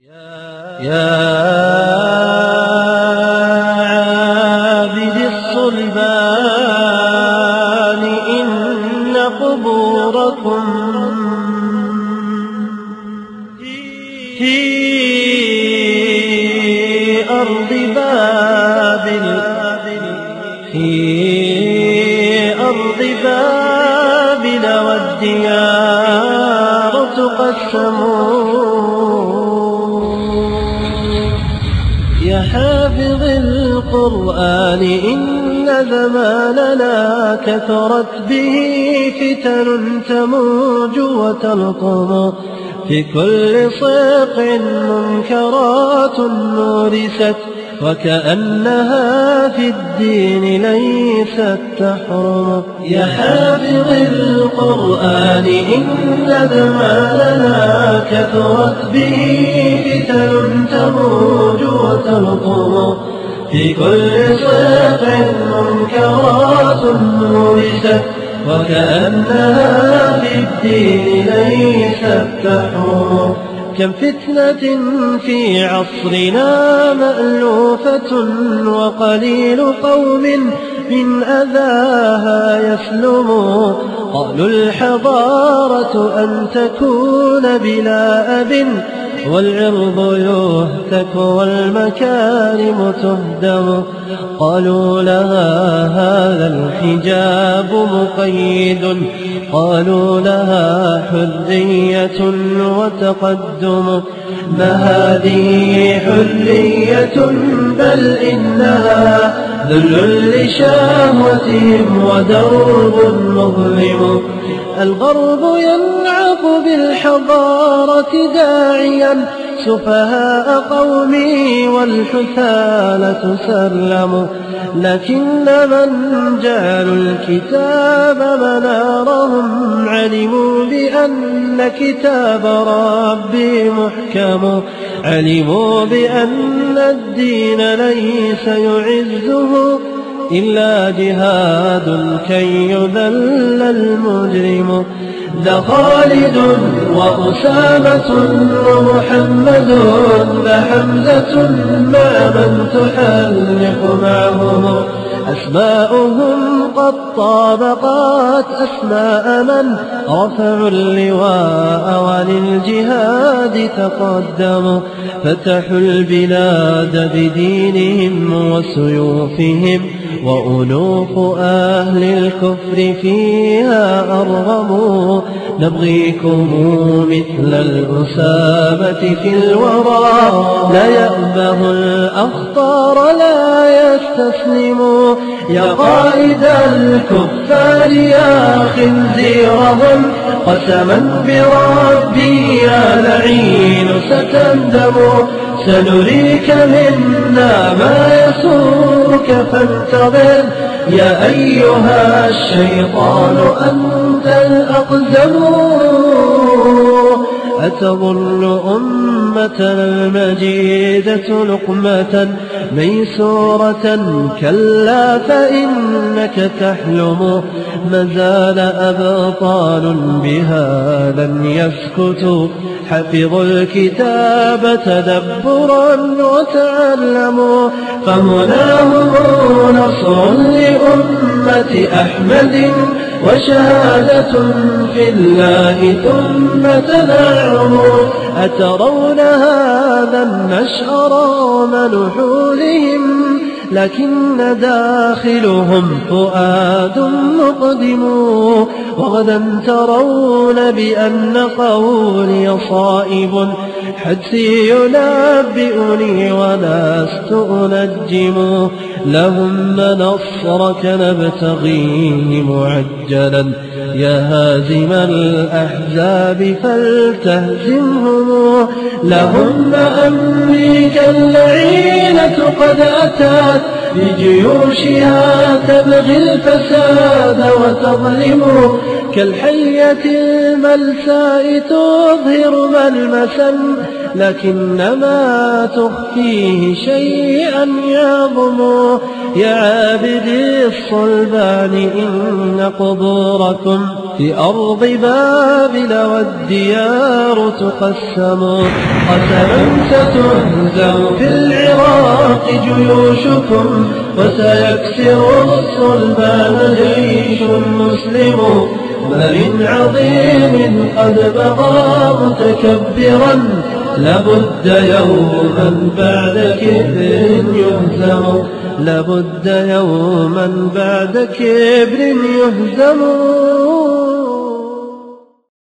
يا عابد الصلبان إن قبوركم في أرض بابل والديار تقسمون. يا حافظ القرآن إن زماننا كثرت به فتن تموج وتلطم، في كل صيق منكرات نورست، وكأنها في الدين ليست تحرم. يا حافظ القرآن إن زماننا كثرت به فتن تموج وتلطم، في كل صيق منكرات نورست، وكأنها في الدين ليست تحرم. كم فتنة في عصرنا مألوفة، وقليل قوم من أذاها يسلم. قالوا الحضارة أن تكون بلا أب، والعرض يهتك والمكارم تهدم. قالوا لها هذا الحجاب مقيد، قالوا لها حرية وتقدم. ما هذه حرية بل إنها ذل لشهوتهم ودرب مظلم. الغرب ينعق بالحضارة داعيا سفهاء قومي والحثالة تسلم، لكن من جعلوا الكتاب منارهم علموا بأن كتاب ربي محكم. علموا بأن الدين ليس يعزه إلا جهاد كي يذل المجرم. ذا خالد وأسامة ومحمد، ذا حمزة مع من تحلق معهم. أسماؤهم قد طابقت أسماء من رفعوا اللواء وللجهاد تقدموا. فتحوا البلاد بدينهم وسيوفهم، وألوف أهل الكفر فيها أرغموا. نبغيكم مثل الأسامة في الورى، لا يأبه الأخطار لا يستسلموا. يا قائد الكفار يا خنزيرهم، قسما بربي يا لعين ستندم. سنريك منا ما يسوك فانتظر، يا أيها الشيطان أنت الأقدم. أتظن أمتنا المجيدة لقمة ميسورة؟ كلا فإنك تحلم. ما زال أبطال بها لن يسكتوا، حفظوا الكتاب تدبرا وتعلموا. فهناهم نصر لأمة أحمد، وشهادة في الله ثم تنعم. أترون هذا النشأ رغم نحولهم، لكن داخلهم فؤاد مقدم. وغدا ترون بأن قولي صائب، حدسي ينبئني ولست أنجم. لهم نصرك نبتغيه معجلا، يا هازم الأحزاب فلتهزمهم. لهم أمريكا اللعينة قد أتت بجيوشها تبغي الفساد وتظلم. كالحية الملساء تظهر ملمسا لكنما تخفيه شيئا يعظم. يا عابدي الصلبان إن قبوركم في أرض بابل والديار تقسم. قسما ستهزم في العراق جيوشكم وسيكسر الصلبان جيش مسلم. ما من عظيم قد بغى متكبرا لابد يوما بعد كبر يهزم. لابد يوما بعد كبر يهزم.